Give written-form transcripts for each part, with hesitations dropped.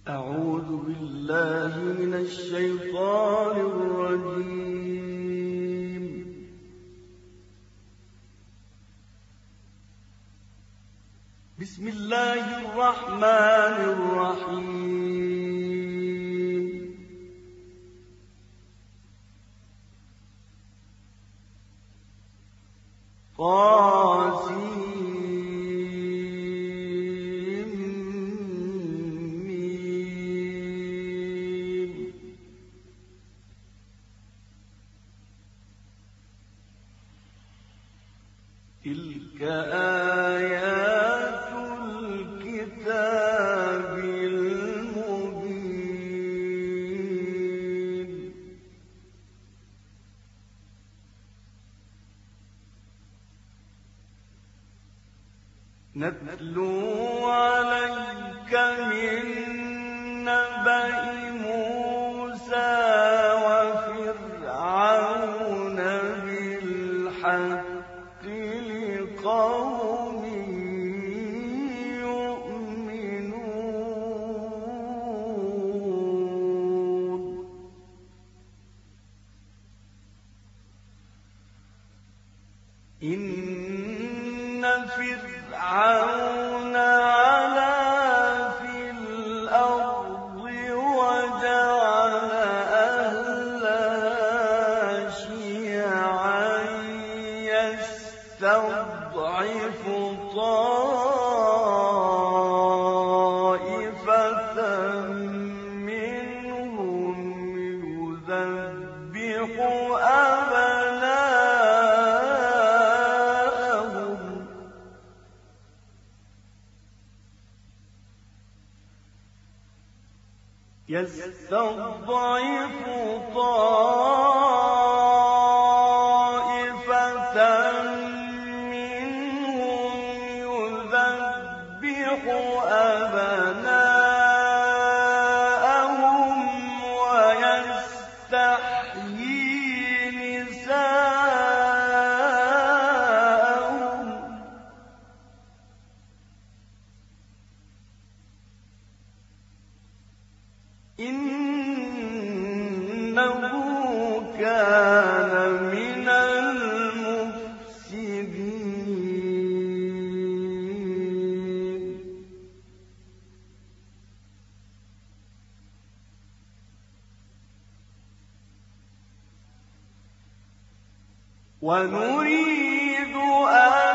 أعوذ بالله من الشيطان الرجيم. بسم الله الرحمن الرحيم. طاسين تلك آيات الكتاب المبين. نتلو عليك من نبأ موسى وفرعون بالحق قوم يؤمنون. إن فرعون علا في الأرض وجعل أهلها شيعا يستضعف طائفة منهم يذبح أبناءهم ويستحيي نساءهم. إنه كان من المفسدين. ونريد أن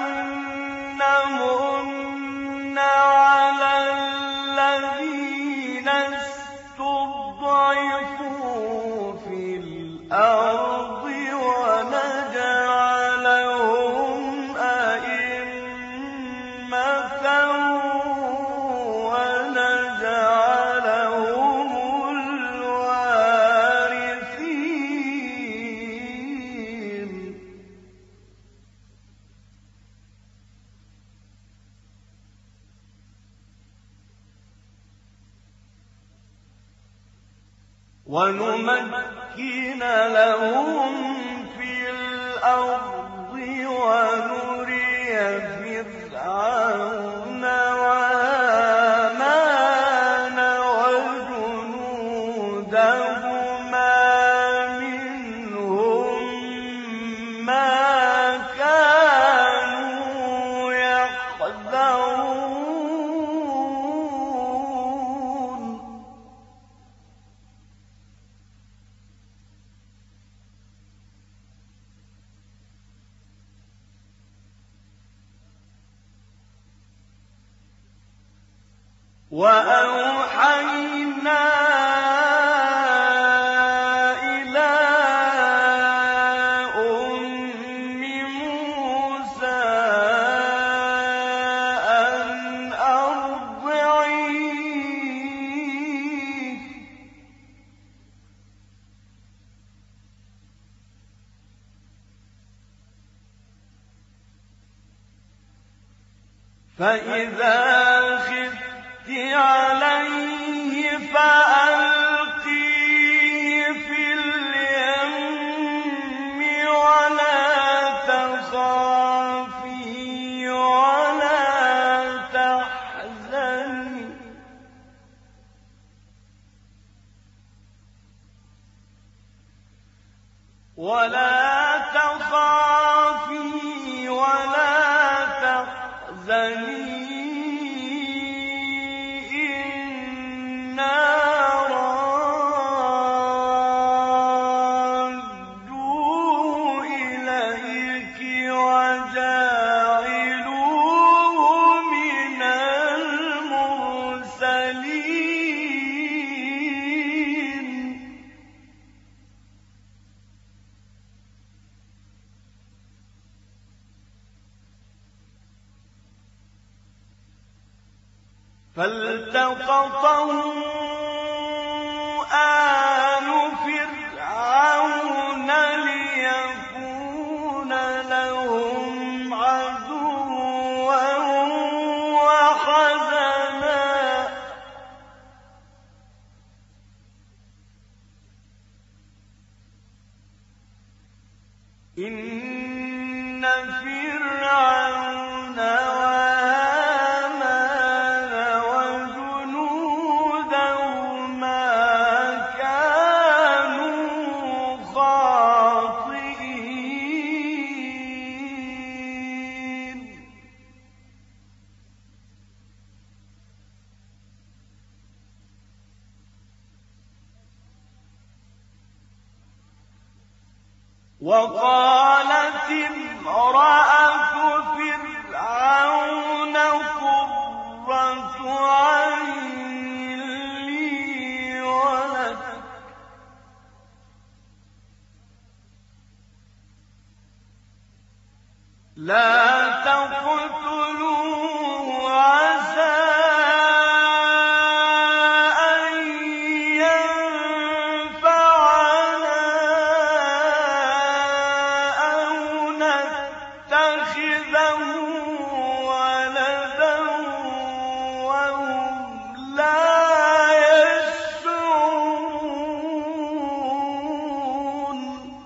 نمن على الذين استضعفوا في الأرض ونجعلهم أئمة ونجعلهم الوارثين. ونمكن لهم في الأرض ونري فرعون وهامان وجنودهما منهم ما كانوا يحذرون. وأوحينا إلى أم موسى أن أرضعيه فإذا خفت عليه فألقيه في اليم ولا تخافي ولا تحزني ولا تخافي ولا تحزني إنا رادوه إليك وجاعلوه من المرسلين فالتقطه آل فرعون ليكون لهم عدوا وحزنا إن فرعون وهامان وجنودهما كانوا خاطئين وقالت امرأة فرعون قرة عين لي ولك لا تقتلوه عسى أن ينفعنا أو نتخذه ولدا وهم لا يشعرون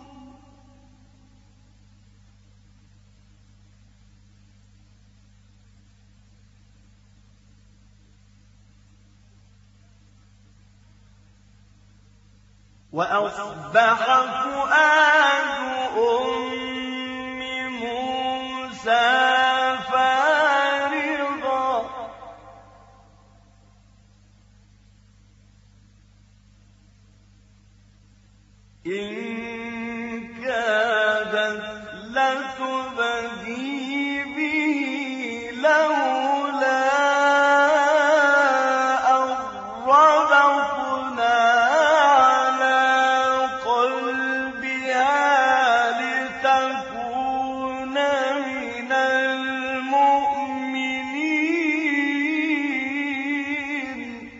وأصبح فؤاد أم موسى فارغا إن كادت لتبدي به لولا أن ربطنا على قلبها لتكون من المؤمنين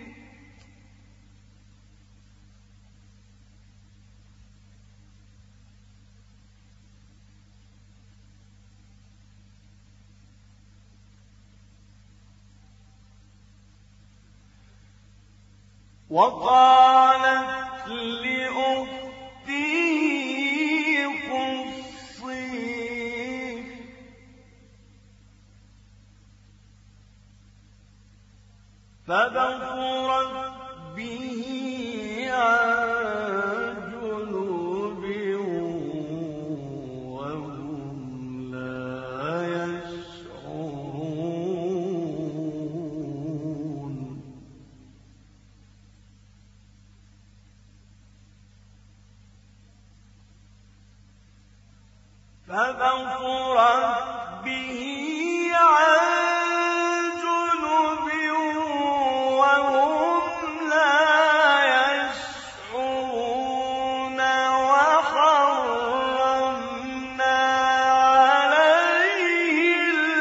وقالت لأختي قصيه فبصرت به عن جنوب وهم لا يشعرون فبصرت به عن جنب وهم لا يشعرون وحرمنا عليه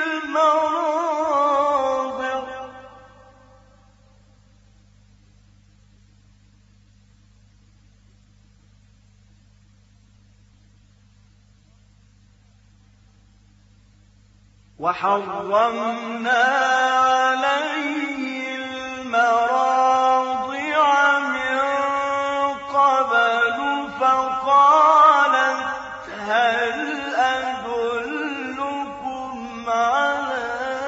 المراضع وحرمنا عليه المراضع من قبل فقالت هل أدلكم على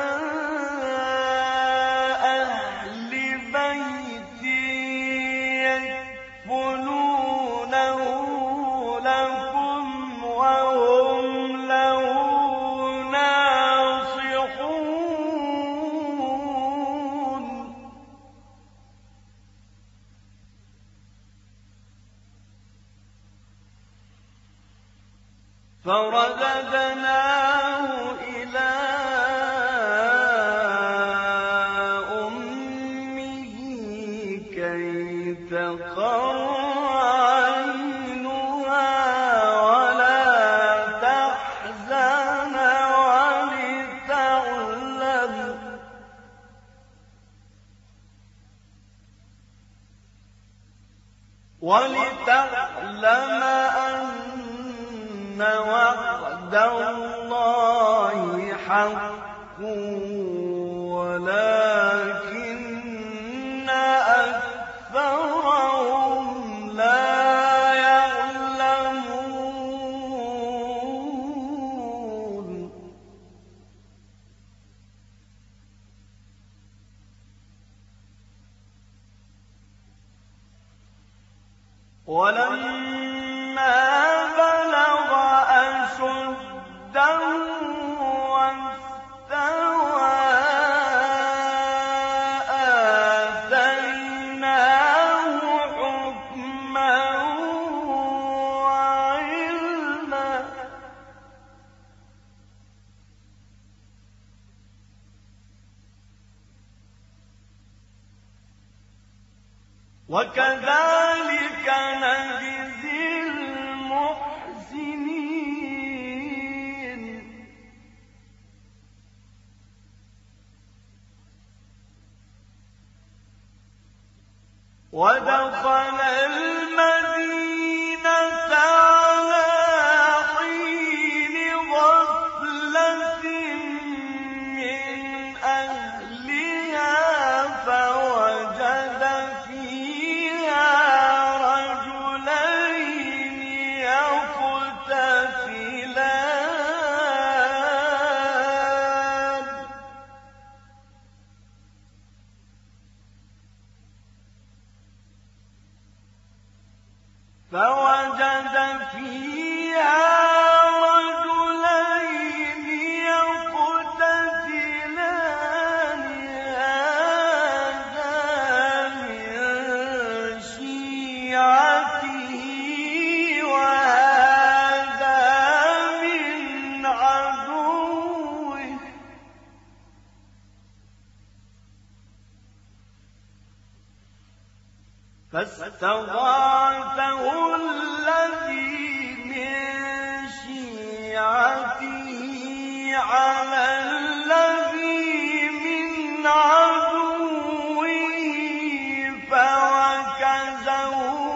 أهل بيت يكفلونه لكم فرددناه إلى أمه كي تقر عينها ولا تحزن ولتعلم أن وعد الله حق ولكن أكثرهم لا يعلمون ولما بلغ أشده واستوى آتيناه حكما وعلما وكذلك نجزي المحسنين ودخل المدينة على حين غفلة من أهلها فوجد فيها رجلين يقتتلان هذا من شيعته وهذا من عدوه فاستغاثه الذي من شيعته على الذي من عدوه فوكزه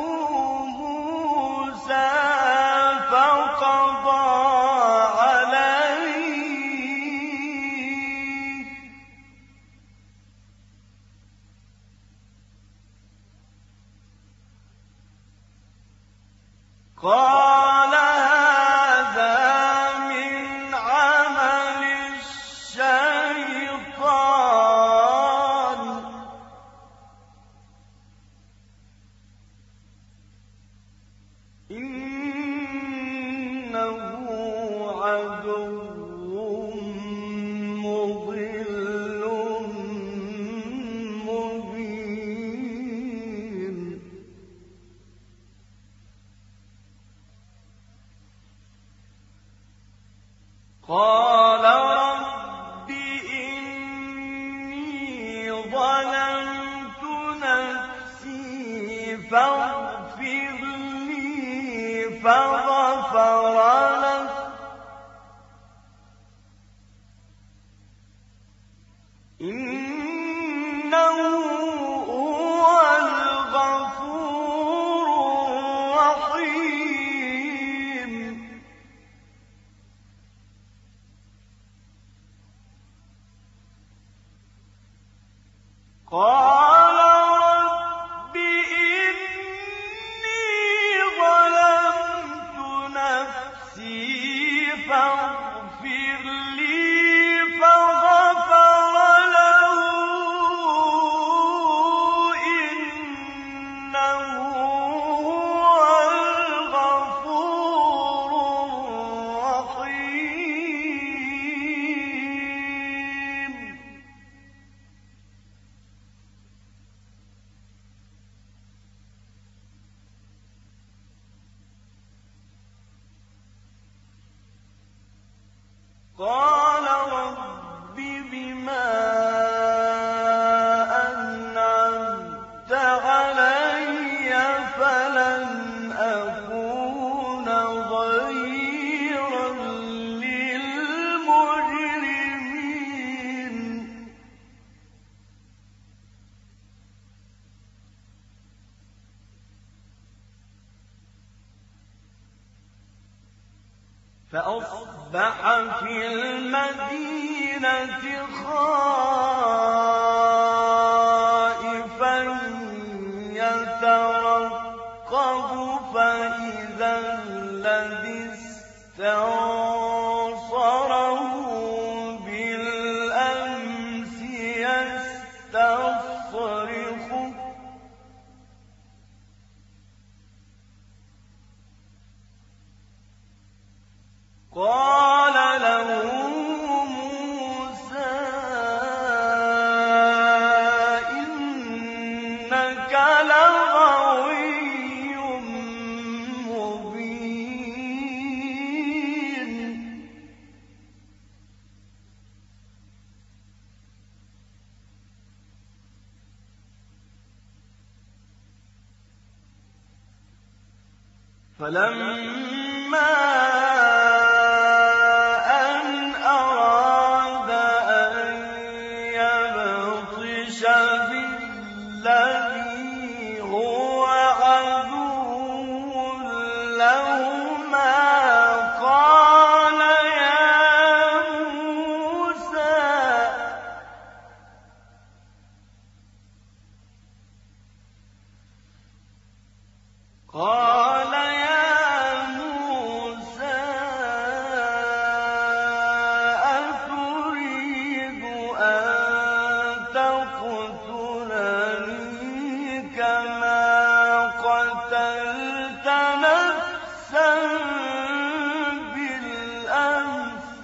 موسى فقضى عليه قال هذا من عمل الشيطان إنه عدو مضل مبين قال رب إني ظلمت نفسي فاغفر لي فغفر له إنه هو الغفور الرحيم قال رب إني ظلمت نفسي فاغفر لي فغفر له إنه هو الغفور الرحيم قَالَ رَبِّ بِمَا أَنْعَمْتَ عَلَيَّ فَلَنْ أَكُونَ ظَهِيرًا لِّلْمُجْرِمِينَ فَأَصْبَحَ فِي الْمَدِينَةِ خَائِفًا يَتَرَقَّبُ فَإِذَا الَّذِي اسْتَنصَرَهُ بِالْأَمْسِ يَسْتَصْرِخُهُ قَالَ لَهُ مُوسَىٰ إِنَّكَ لَغَوِيٌّ مُّبِينٌ فَلَمَّا الَّذِي هُوَ عَدُوٌّ لَّهُمَا قَالَ يَا مُوسَىٰ أَتُرِيدُ أَن تَقْتُلَنِي كَمَا قَتَلْتَ نَفْسًا بِالْأَمْسِ ۖ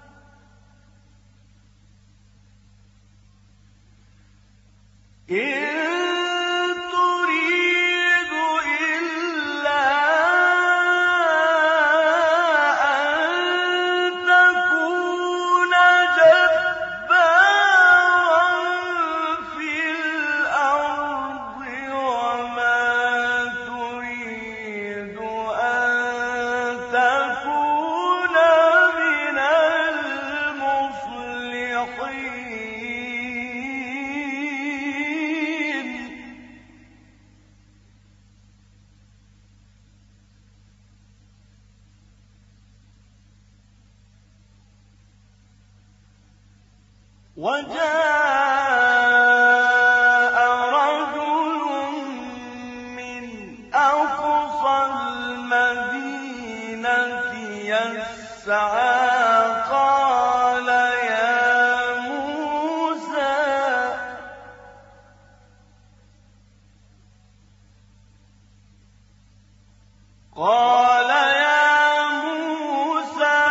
إِن تُرِيدُ إِلَّا أَن تَكُونَ جَبَّارًا فِي الْأَرْضِ وَمَا تُرِيدُ أَن تَكُونَ مِنَ الْمُصْلِحِينَ وَجَاءَ رَجُلٌ مِّنْ أَقْصَى الْمَدِينَةِ يَسْعَىٰ قَالَ يَا مُوسَىٰ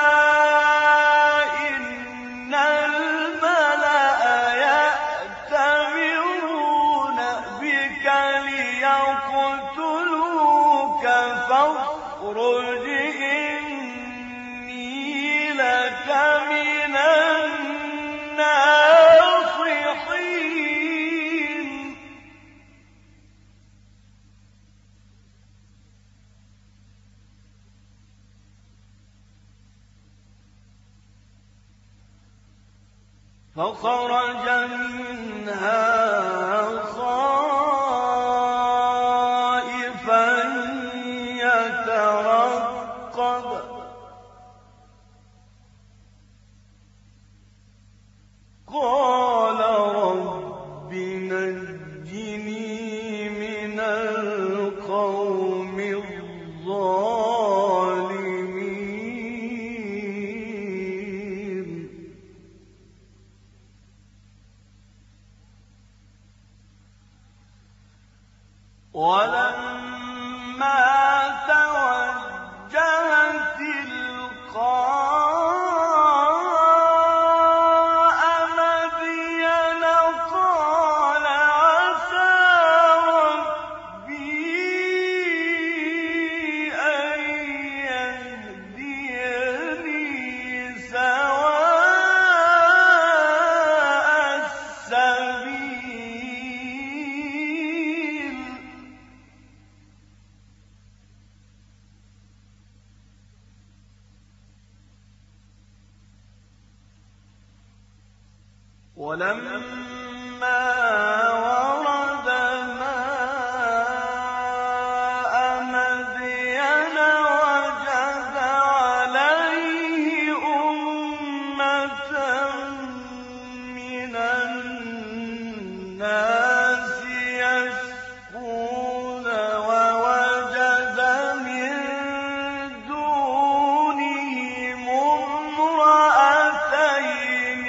إِنَّ الْمَلَأَ يَأْتَمِرُونَ بِكَ لِيَقْتُلُوكَ فَاخْرُجْ إِنِّي لَكَ مِنَ النَّاصِحِينَ فَخَرَجَ مِنْهَا خَائِفًا يَتَرَقَّبُ قَالَ رَبِّ نَجِّنِي مِنَ الْقَوْمِ الظَّالِمِينَ وَلَمَّا تَوَجَّهَ تِلْقَاءَ مَدْيَنَ قَالَ عَسَىٰ رَبِّي أَن يَهْدِيَنِي سَوَاءَ النَّاسِ يَسْكُونَ وَوَجَدَ مِن دُونِهِمُ امْرَأَتَيْنِ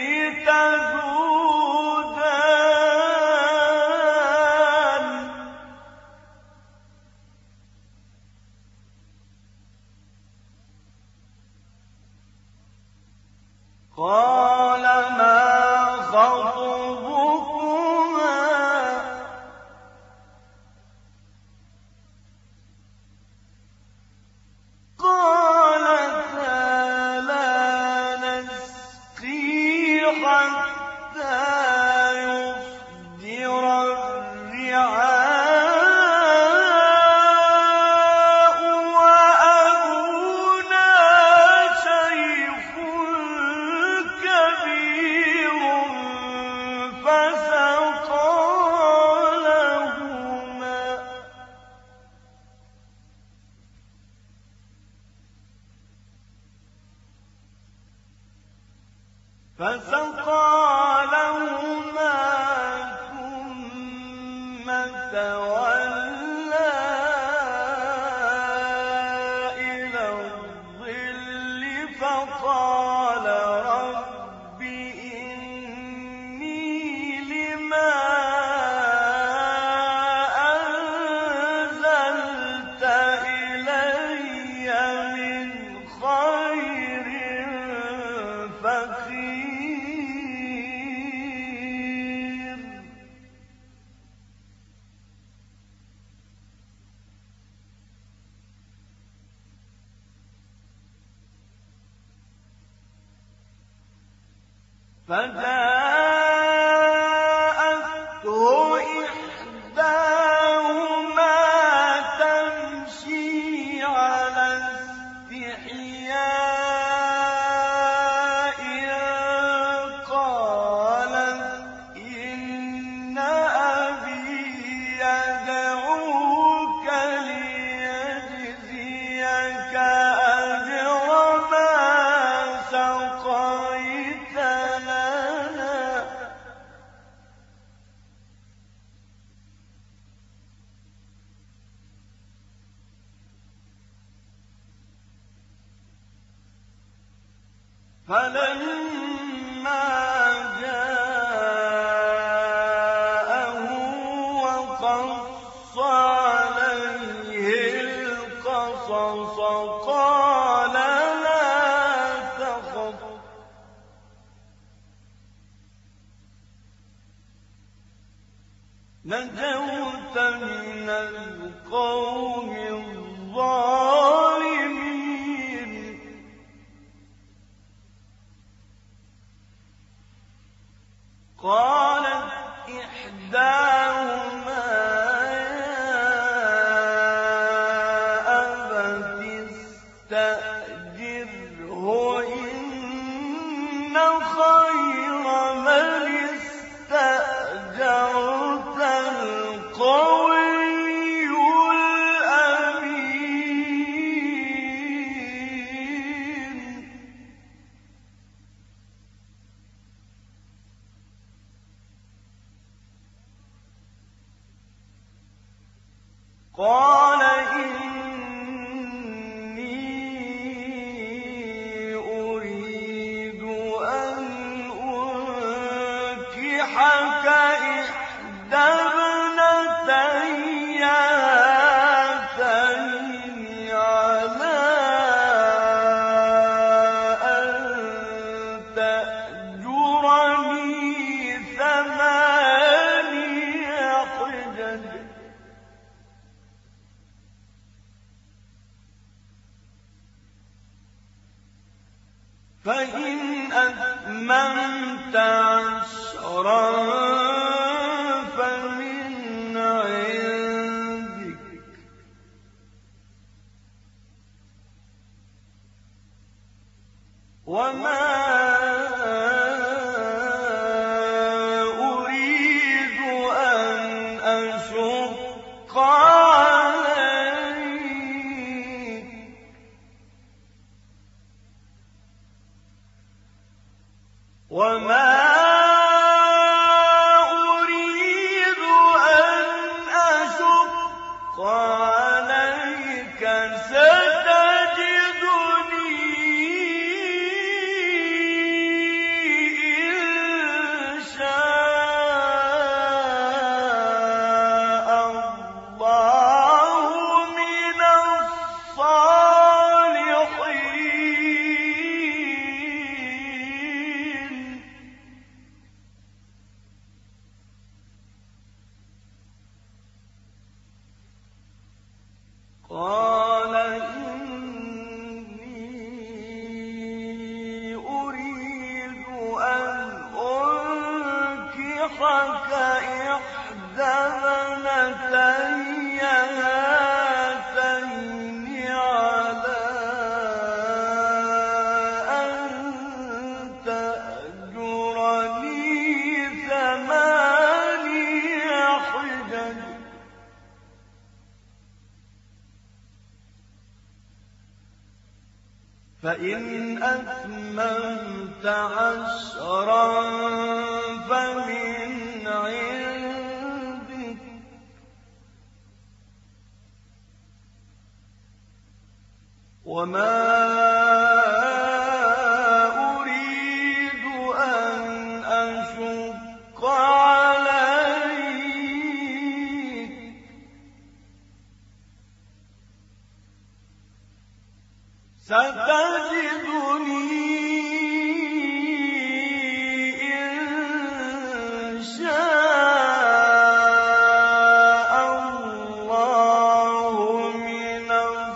تَذُودَانِ قَالَ مَا خَطْبُكُمَا قَالَتَا لَا نَسْقِي حَتَّىٰ يُصْدِرَ الرِّعَاءُ وَأَبُونَا شَيْخٌ كَبِيرٌ فَسَقَىٰ لَهُمَا ثُمَّ تَوَلَّىٰ إِلَى الظِّلِّ فَقَالَ رَبِّ إِنِّي لِمَا أَنزَلْتَ إِلَيَّ مِنْ خَيْرٍ فَقِيرٌ فَجَاءَتْهُ إِحْدَاهُمَا تَمْشِي عَلَى اسْتِحْيَاءٍ قَالَتْ إِنَّ أَبِي يَدْعُوكَ لِيَجْزِيَكَ أَجْرَ مَا سَقَيْتَ لَنَا فَلَمَّا جَاءَهُ وَقَصَّ عَلَيْهِ الْقَصَصَ قَالَ لَا تَخَفْ نَجَوْتَ مِنَ الْقَوْمِ الظَّالِمِينَ قَالَتْ إِحْدَاهُمَا يَا أَبَتِ اسْتَأْجِرْهُ إِنَّ خَيْرَ مَنِ اسْتَأْجَرْتَ الْقَوِيُّ الْأَمِينُ قَالَ إِنِّي أُرِيدُ أَنْ أُنكِحَكَ إِحْدَى ابْنَتَيَّ هَاتَيْنِ عَلَىٰ أَن تَأْجُرَنِي ثَمَانِيَ حِجَجٍ فَإِنْ أَتْمَمْتَ عَشْرًا فَمِنْ عِندِكَ وَمَا أُرِيدُ أَنْ أَشُقَّ عَلَيْكَ وَمَا قال إني أريد أن أنكحك إحدى ابنتي هاتين على أن تأجرني 8 حجج فإن أتممت 10 فمن عندك وما أريد أن أشق عليك ستجدني إن شاء الله من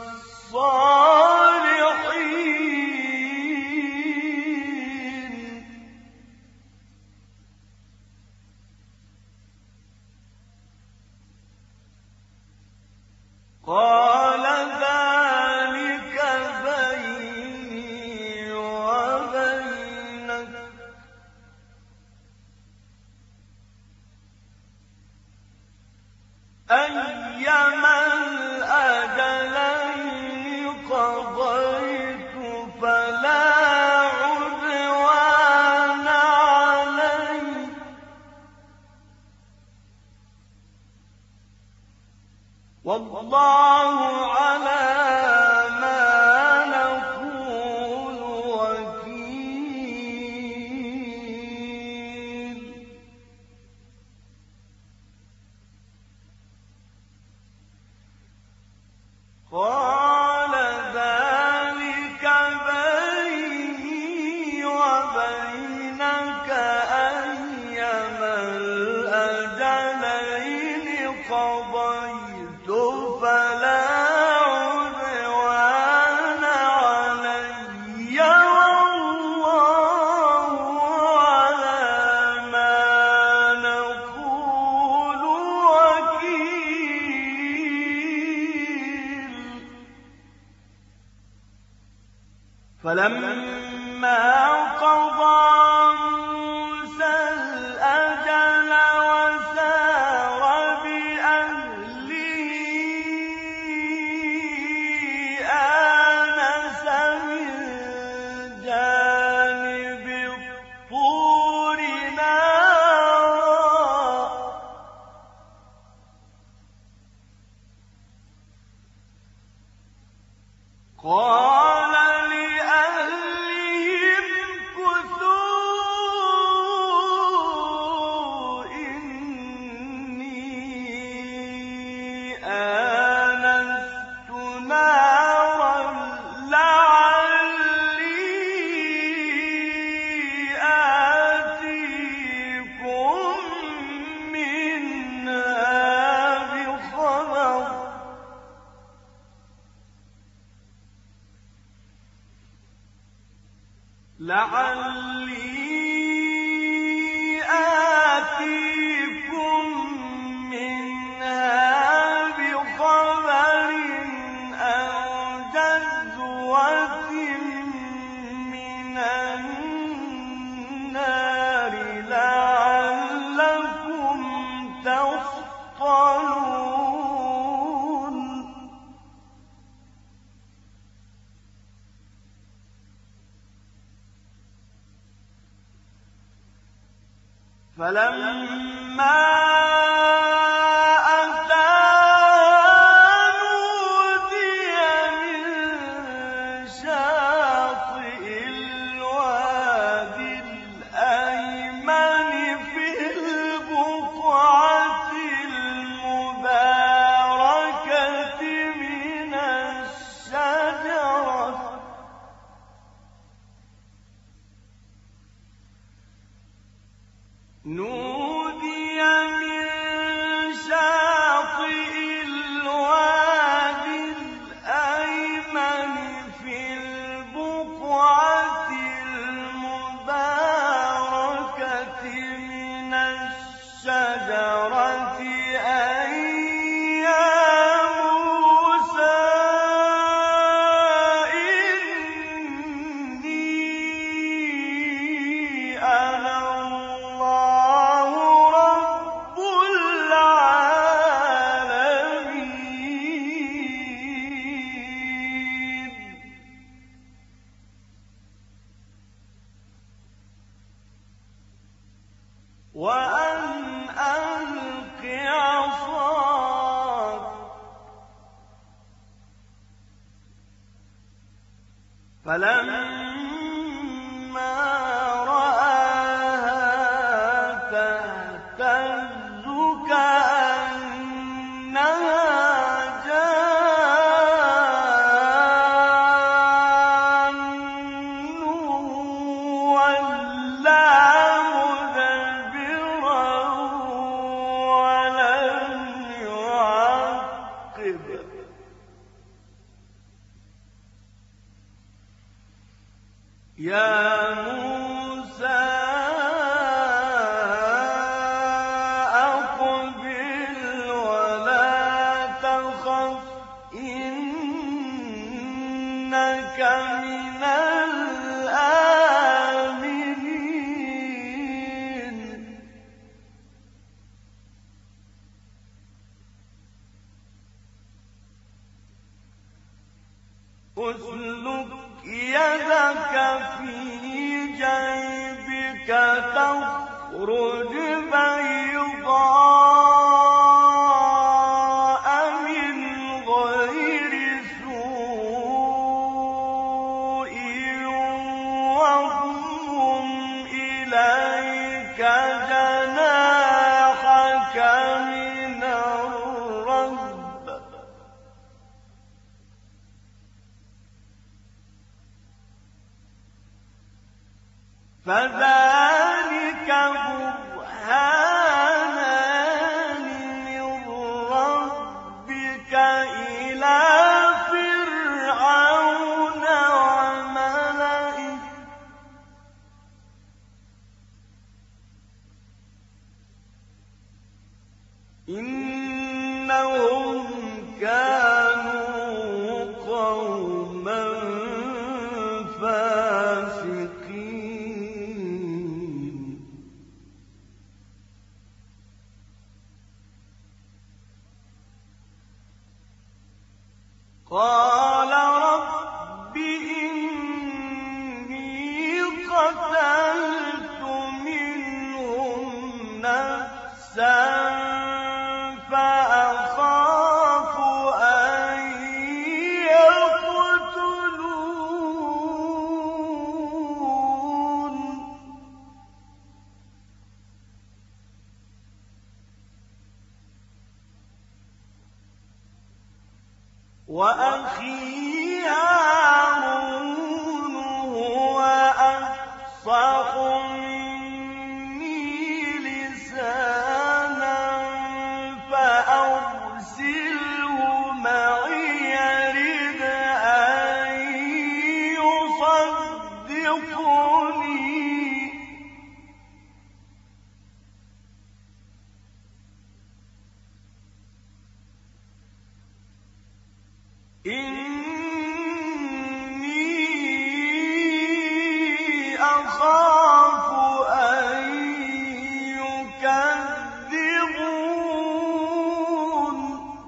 الصالحين. قال ذلك بيني وبينك أيما الأجلين قضيت فلا عدوان علي والله على ما نقول وكيل. قال ذلك بيني وبينك أيما الأجلين قضيت فلا عدوان علي والله على ما نقول وكيل. فلما قضى موسى الأجل وسار بأهله آنس من جانب الطور نارا قال لأهلهم كثوا إني آنست نارا لعلي آتيكم منها بخبر أو جذوة من النار لعلكم تصطلون. فلما أتاها نودي من شاطئ الوادي الأيمن في البقعة المباركة من الشجرة نودي من شاطئ الوادي فلما رآها تهتز كأنها جان ولا مدبرا ولم يعقب يا موسى أقبل ولا تخف إنك من الآمنين أسلك يدك في جيبك تخرج بيضاء من غير سوء واضمم إليك جناحك من الرهب فذلك برهانان من ربك إلى فرعون وملئه إنهم كانوا قوما فاسقين قال رب إني قتلت منهم نفسا فأخاف أن يقتلون وأخي هارون هو أفصح مني لسانا فأرسله معي يرد أن يصدقني إني أخاف أن يكذبون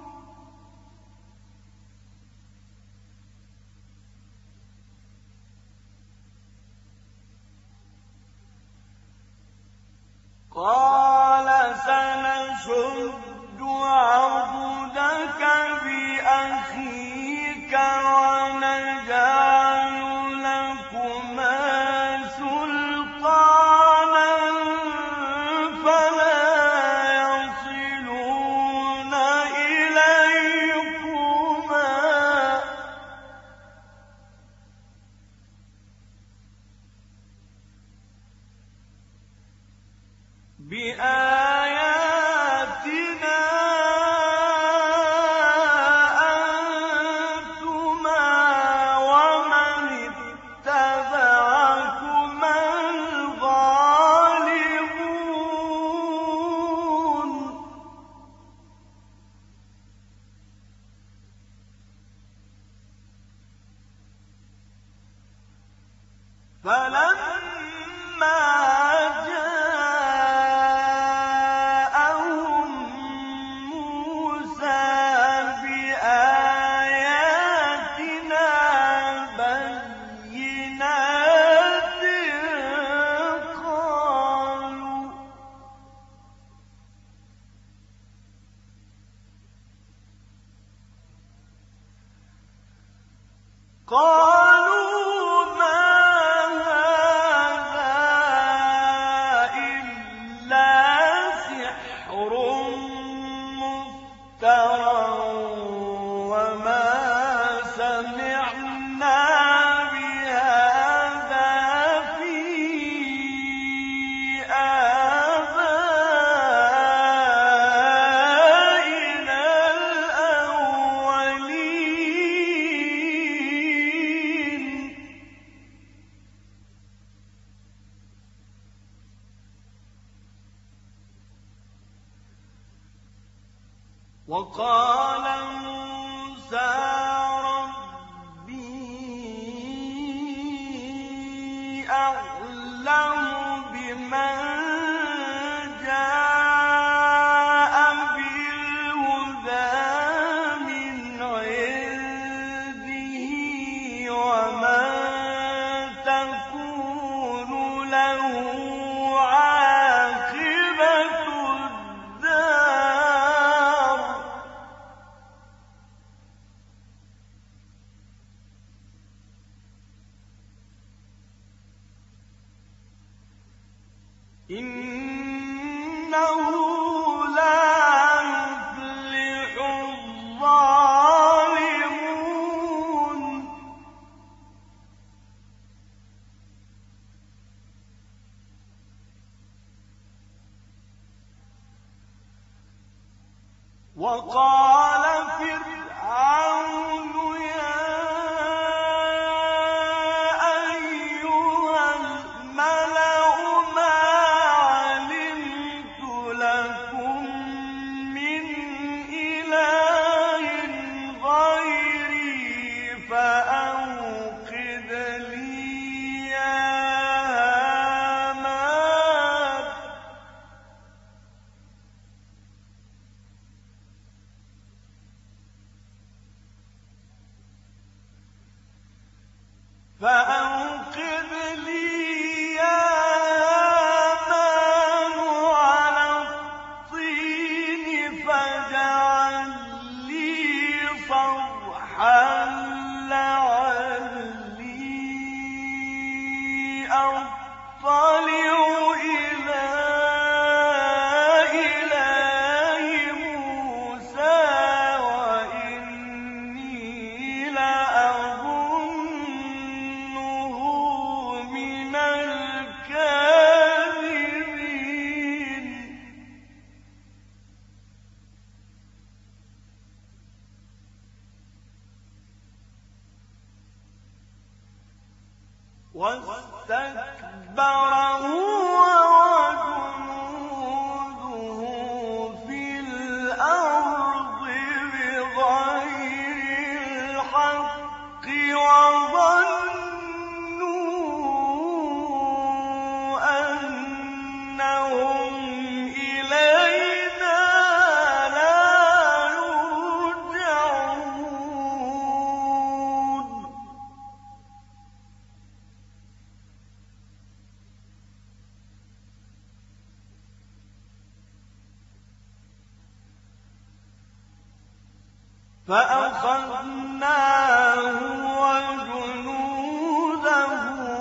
قال سنشد عضدك بأخيك ونجعل لكما سلطانا فلا يصلون إليكما بآياتنا أنتما ومن اتبعكما الغالبون فلما جاءهم موسى بآياتنا بينات قالوا مفترى وما سمعنا بهذا في آبائنا الأولين. وقال موسى ربي أعلم بمن جاء بالهدى من عنده ومن تكون له عاقبة الدار. إنه لا يفلح الظالمون. وقال فرعون يا أيها الملأ ما علمت لكم من إله غيري فأوقد لي يا هامان على الطين فاجعل لي صرحا لعلي أطلع إلى إله موسى وإني لأظنه من الكاذبين. واستكبر هو وجنوده في الأرض بغير الحق وظنوا أنهم إلينا لا يرجعون. فأخذناه وجنوده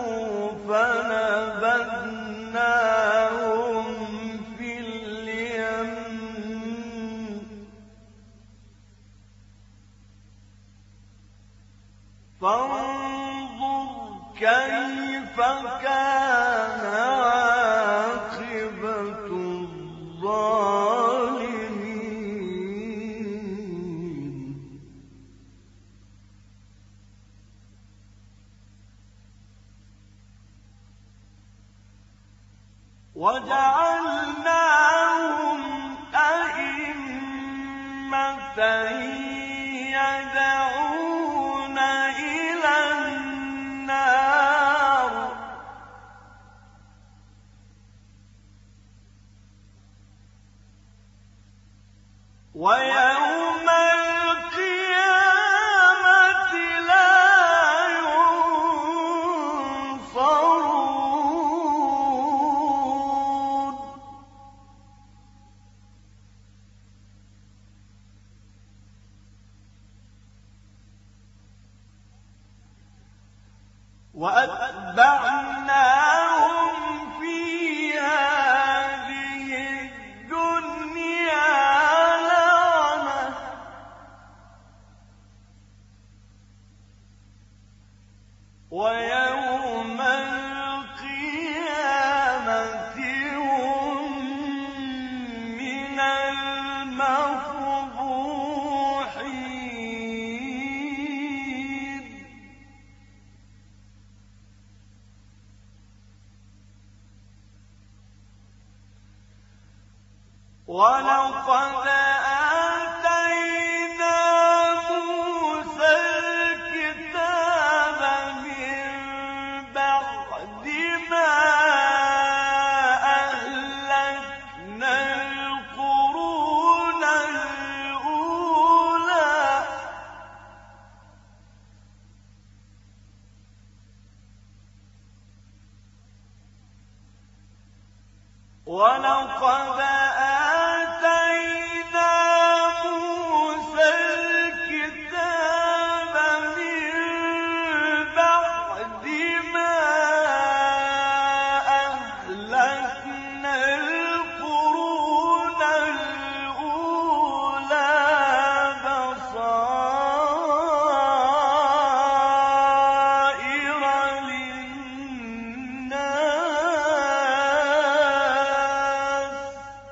فنبذناهم في اليم فانظر كيف كان عاقبة الظالمين. وجعلناهم أئمة يدعون إلى النار ويوم القيامة لا ينصرون. وأتبعناهم في هذه الدنيا لعنة مقبوحين ولقد آتينا موسى الكتاب من بعد ما أهلكنا القرون الأولى ولقد آتينا موسى الكتاب من بعد ما أهلكنا القرون الأولى بصائر للناس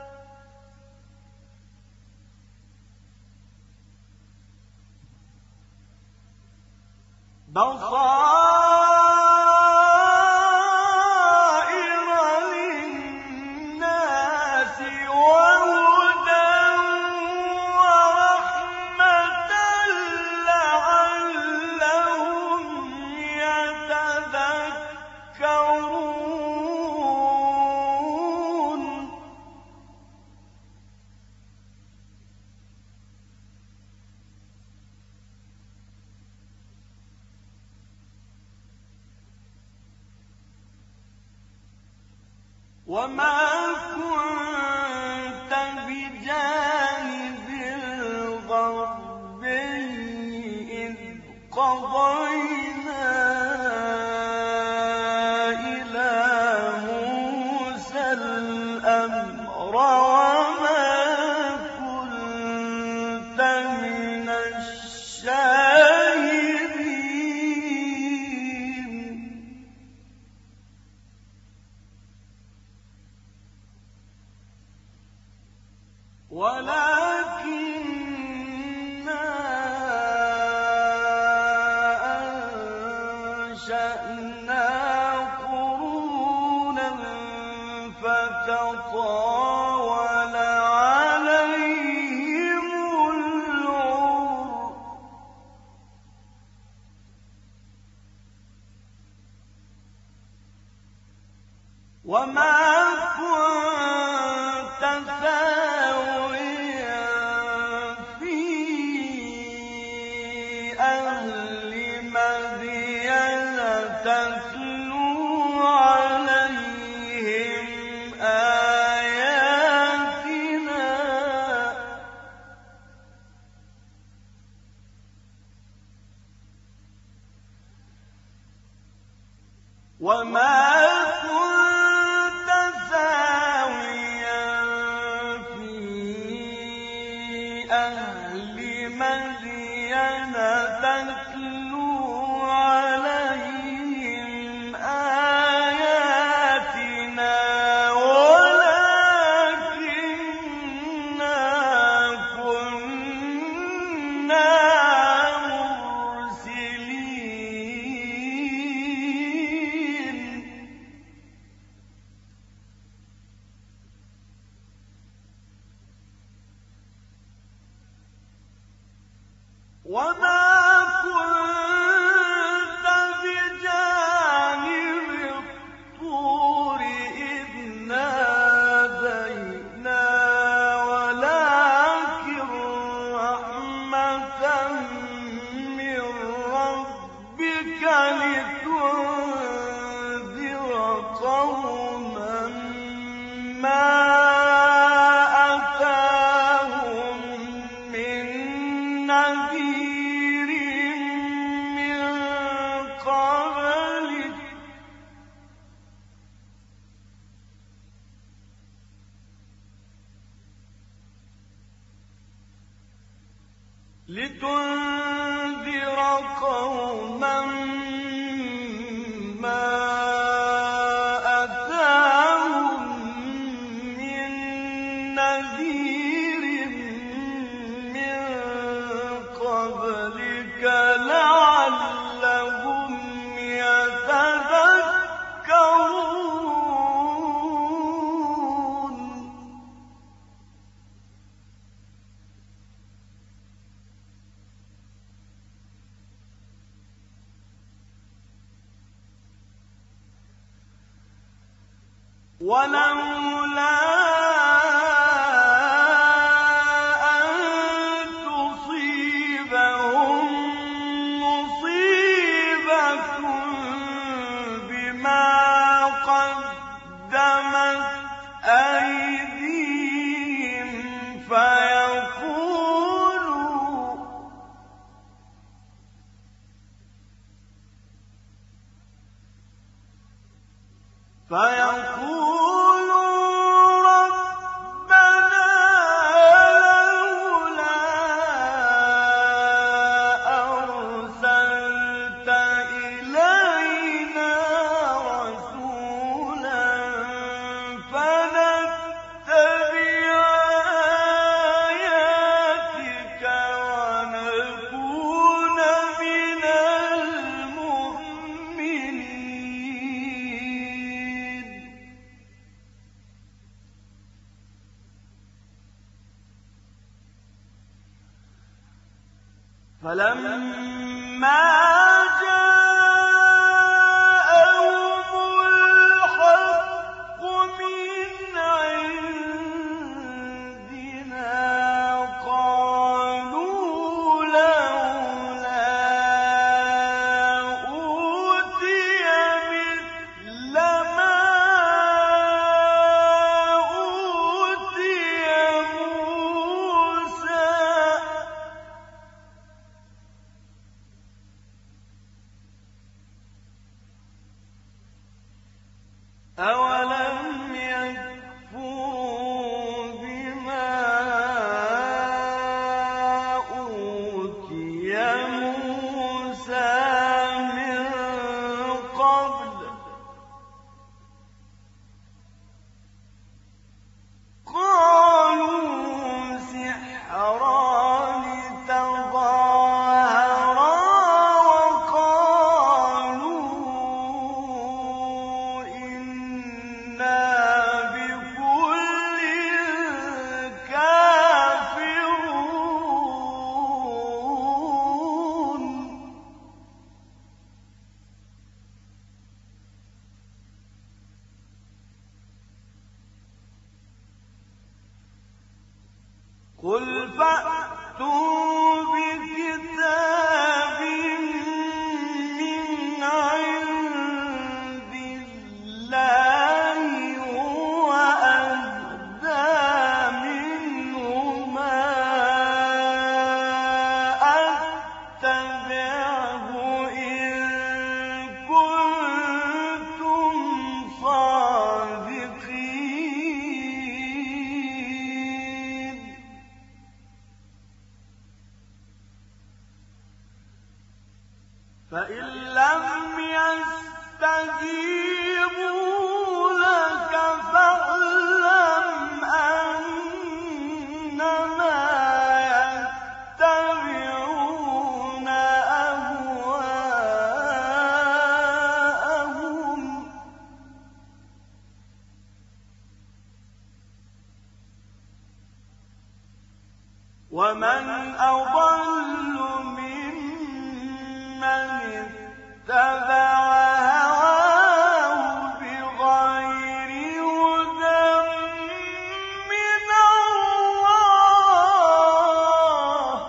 وهدى ورحمة لعلهم يتذكرون وما كنت بجانب الغربي إذ قضينا إلى موسى الأمر وما كنت من الشاهدين ولكننا أنشأنا قرونا فتطاول عليهم العمر وما كنت ثاويا في أهل مدين تتلو عليهم آياتنا وما كنت ثاويا في أهل مدين تتلو عليهم آياتنا ولكننا كنا مرسلين وما كنت بجانب الطور إذ نادينا ولكن رحمة من ربك لتنذر قوما ما أتاهم من نذير من قبلك لتنذر قوما ما أتاهم من نذير لعلهم يتذكرون ولولا أن تصيبهم مصيبة بما قدمت أيديهم فيقولوا ربنا لولا أرسلت إلينا رسولا فنتبع آياتك ونكون من المؤمنين فلما جاءهم الحق من عندنا قالوا لولا أوتي مثل ما أوتي موسى أولم يكفروا بما أوتي موسى من قبل قالوا سحران تظاهرا وقالوا إنا بكل كافرون قل فأتوا بكتاب من عند الله هو أهدى منهما أتبعه إن كنتم صادقين فإن لم يستجيبوا لك فاعلم أنما يتبعون أهواءهم ومن أضل ممن اتبع هواه بغير هدى من الله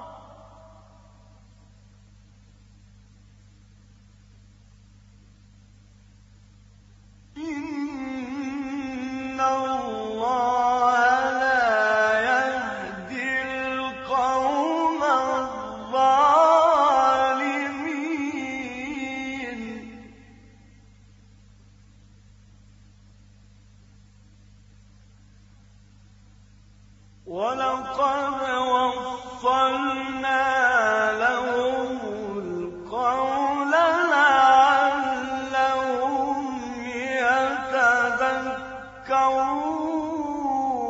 إن الله لا يهدي القوم الظالمين ولقد وصلنا لهم القول لعلهم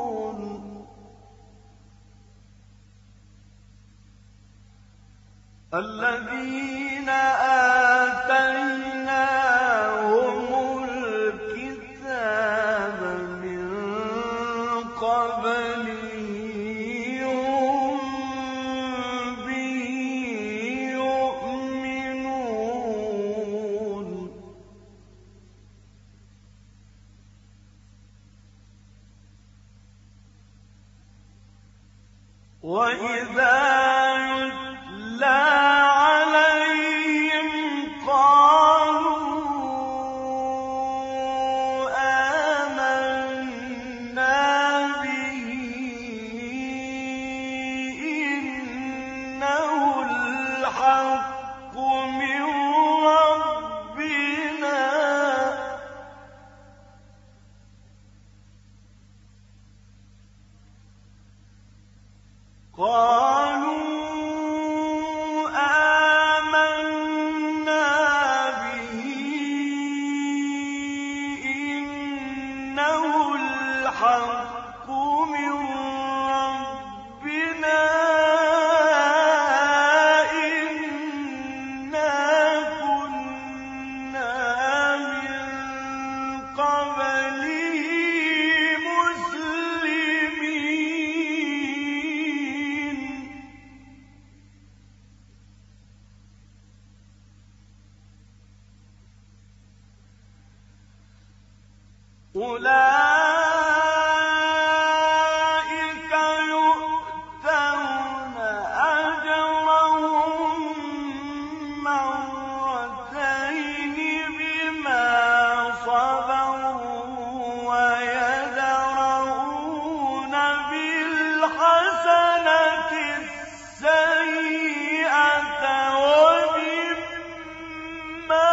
يتذكرون الذين آتيناهم الكتاب من قبله هم به يؤمنون وإذا يتلى عليهم قالوا آمنا به إنه الحق من ربنا قالوا آمنا به إنه الحق من ربنا إنا كنا من قبله مسلمين أولئك يؤتون أجرهم مرتين بما صبروا ويدرؤون بالحسنة السيئة ومما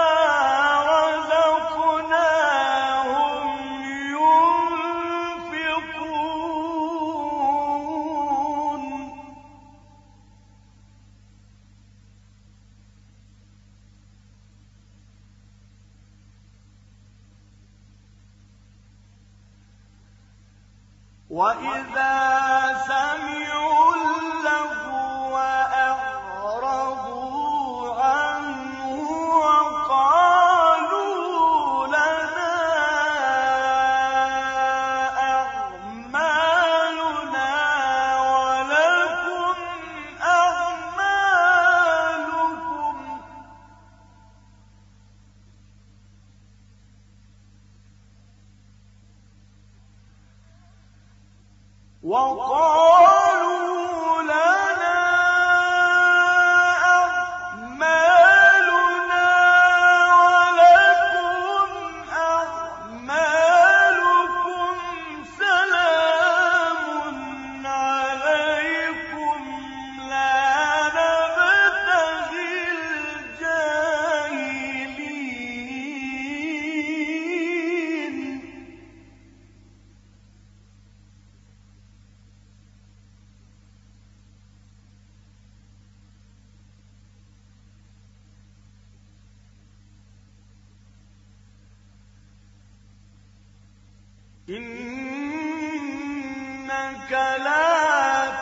رزقناهم ينفقون وإذا سمعوا اللغو أعرضوا عنه وقالوا لنا أعمالنا ولكم أعمالكم وقالوا لنا أعمالنا ولكم أعمالكم سلام عليكم لا نبتغي الجاهلين إنك لا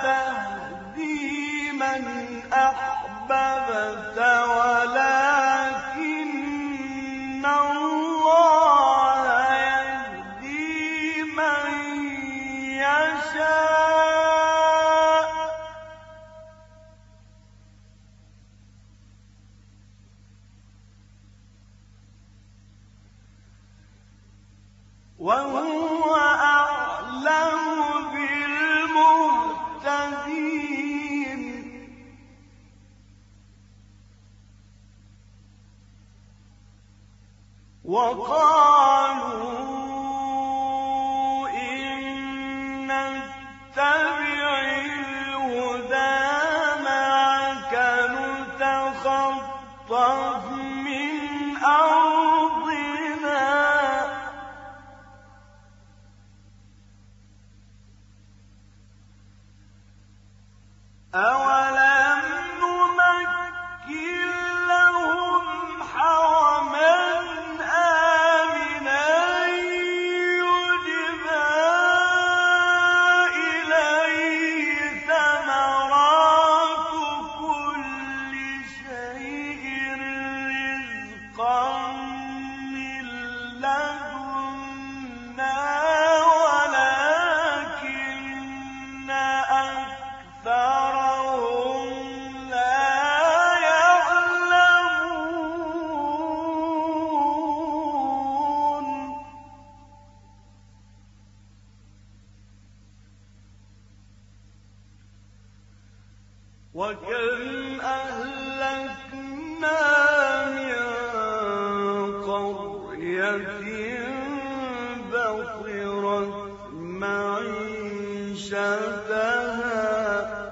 تهدي من أحببت ولكن الله يهدي من يشاء وهو أعلم بالمهتدين وقالوا إن نتبع الهدى معك نتخطف من أرضنا أولم نمكن لهم حرما آمنا يجبى إليه ثمرات كل وكم أهلكنا من قرية بطرت معيشتها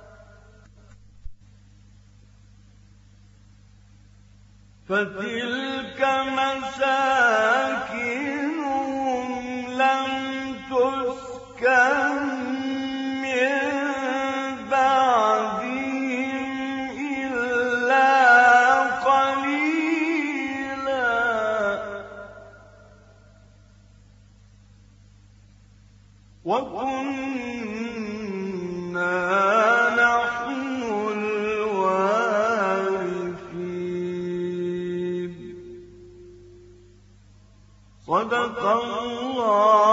فتلك مساكنهم لم تسكن من بعدهم إلا قليلا وكنا نحن الوارثين. صدق الله